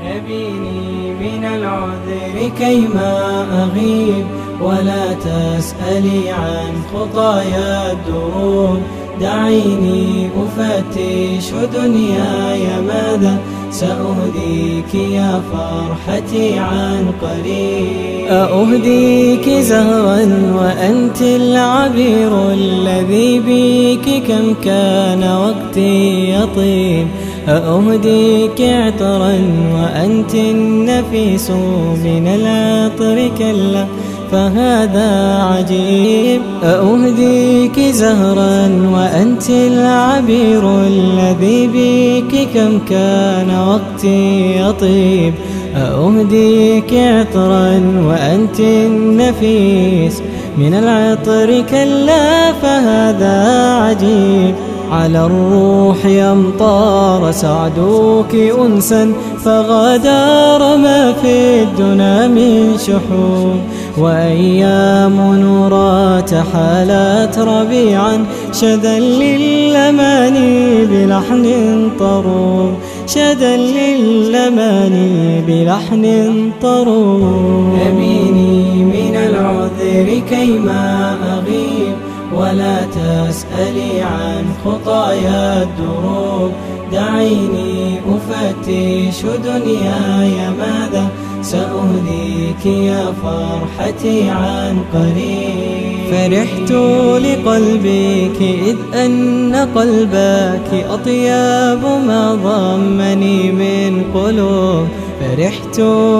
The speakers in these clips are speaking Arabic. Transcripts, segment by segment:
يبيني من العذر كيما أغيب، ولا تسألي عن خطايا الدروب. دعيني أفتش دنياي ماذا سأهديك يا فرحتي عن قريب. أهديك زهرا وأنت العبير الذي بك كم كان وقتي يطيب. أهديك عطرا وأنت النفيس من العطر كلا فهذا عجيب. أهديك زهرا وأنت العبير الذي بك كم كان وقتي يطيب. أهديك عطرا وأنت النفيس من العطر كلا فهذا عجيب. على الروح يمطار سعدوك أنسا فغدار ما في الدنا من شحوم. وأيام نورات حالات ربيعا شدا للأماني بلحن طروب. شدا للأماني بلحن طروب. يبيني من العذر كيما أغيب، ولا تسألي عن خطايا الدروب. دعيني أفتش دنياي ماذا سأهديك يا فرحتي عن قريب. فرحت لقلبك إذ أن قلبك أطيب ما ضمني من قلوب. فرحت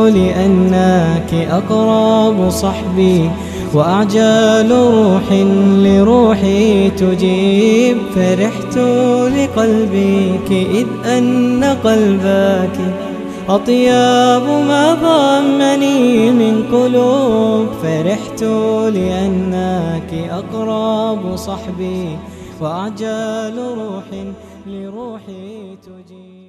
لأنك أقرب صحبي وأعجال روح لروحي تجيب. فرحت لقلبك إذ أن قلبك أطيب ما ضمني من قلوب. فرحت لأنك أقرب صحبي وأعجال روح لروحي تجيب.